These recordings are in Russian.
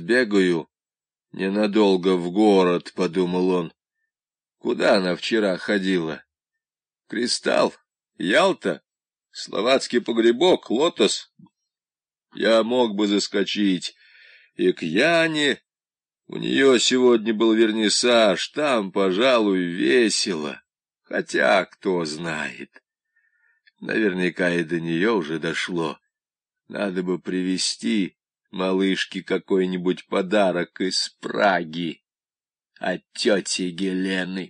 сбегаю ненадолго в город, — подумал он. Куда она вчера ходила? Кристалл? Ялта? Словацкий погребок? Лотос? Я мог бы заскочить и к Яне. У нее сегодня был вернисаж, там, пожалуй, весело. Хотя, кто знает, наверняка и до нее уже дошло. Надо бы привезти малышке какой-нибудь подарок из Праги от тети Гелены.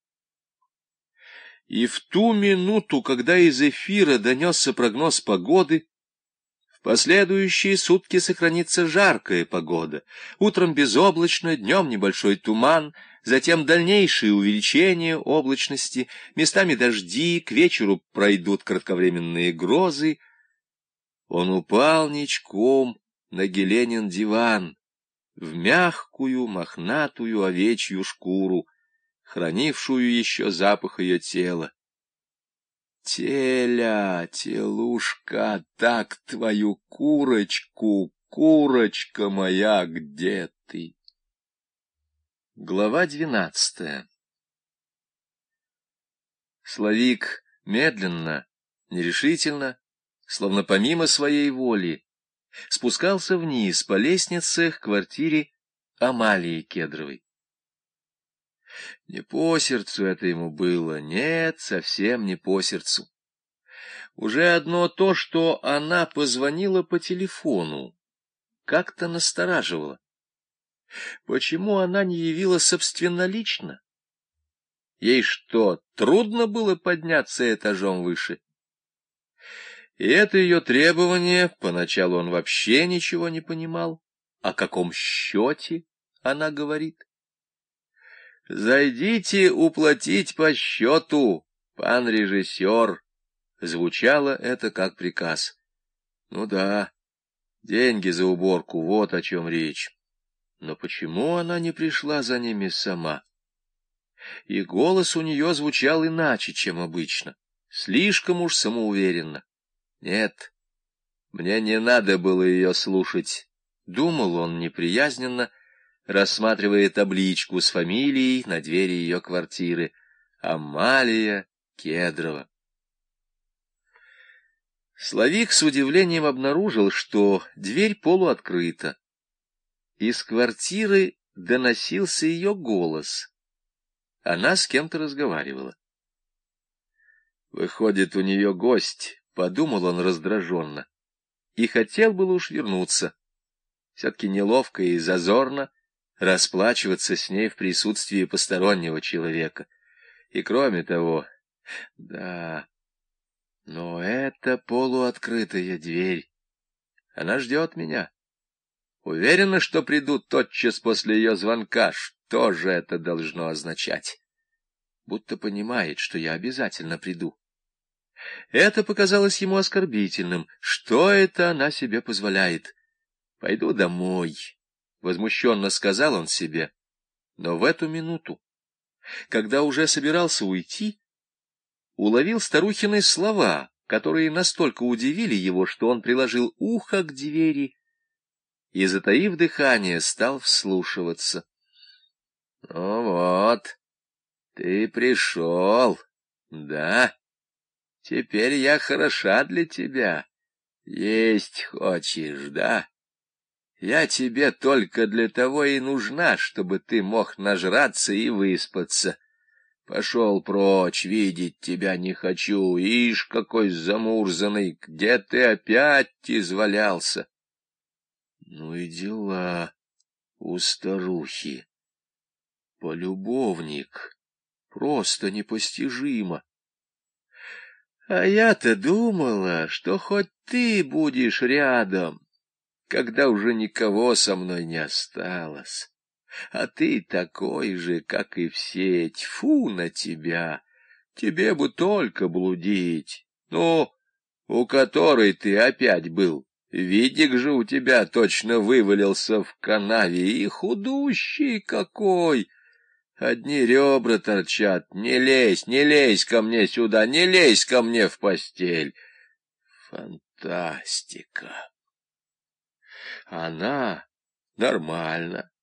И в ту минуту, когда из эфира донесся прогноз погоды, в последующие сутки сохранится жаркая погода, утром безоблачно, днем небольшой туман, затем дальнейшее увеличение облачности, местами дожди, к вечеру пройдут кратковременные грозы. Он упал ничком на Геленин диван, в мягкую мохнатую овечью шкуру, хранившую еще запах ее тела. Теля, телушка, так твою курочку, курочка моя, где ты? Глава 12. Славик медленно, нерешительно, словно помимо своей воли, спускался вниз по лестнице к квартире Амалии Кедровой. Не по сердцу это ему было, нет, совсем не по сердцу. Уже одно то, что она позвонила по телефону, как-то настораживало. Почему она не явилась собственнолично? Ей что, трудно было подняться этажом выше? И это ее требование, поначалу он вообще ничего не понимал. О каком счете она говорит? «Зайдите уплатить по счету, пан режиссер», — звучало это как приказ. Ну да, деньги за уборку, вот о чем речь. Но почему она не пришла за ними сама? И голос у нее звучал иначе, чем обычно, слишком уж самоуверенно. Нет, мне не надо было ее слушать, — думал он неприязненно, рассматривая табличку с фамилией на двери ее квартиры. Амалия Кедрова. Славик с удивлением обнаружил, что дверь полуоткрыта. Из квартиры доносился ее голос. Она с кем-то разговаривала. «Выходит, у нее гость», — подумал он раздраженно, и хотел было уж вернуться. Все-таки неловко и зазорно расплачиваться с ней в присутствии постороннего человека. И кроме того, да, но это полуоткрытая дверь. Она ждет меня. Уверена, что приду тотчас после ее звонка. Что же это должно означать? Будто понимает, что я обязательно приду. Это показалось ему оскорбительным. Что это она себе позволяет? Пойду домой, — возмущенно сказал он себе. Но в эту минуту, когда уже собирался уйти, уловил старухины слова, которые настолько удивили его, что он приложил ухо к двери и, затаив дыхание, стал вслушиваться. — Ну вот, ты пришел, да? Теперь я хороша для тебя. Есть хочешь, да? Я тебе только для того и нужна, чтобы ты мог нажраться и выспаться. Пошел прочь, видеть тебя не хочу. Ишь, какой замурзанный, где ты опять извалялся? Ну и дела у старухи. Полюбовник. Просто непостижимо. А я-то думала, что хоть ты будешь рядом, когда уже никого со мной не осталось. А ты такой же, как и все. Тьфу на тебя! Тебе бы только блудить. Ну, у которой ты опять был? Видик же у тебя точно вывалился в канаве, и худущий какой! Одни ребра торчат. Не лезь, не лезь ко мне сюда, не лезь ко мне в постель. Фантастика! Она Нормально.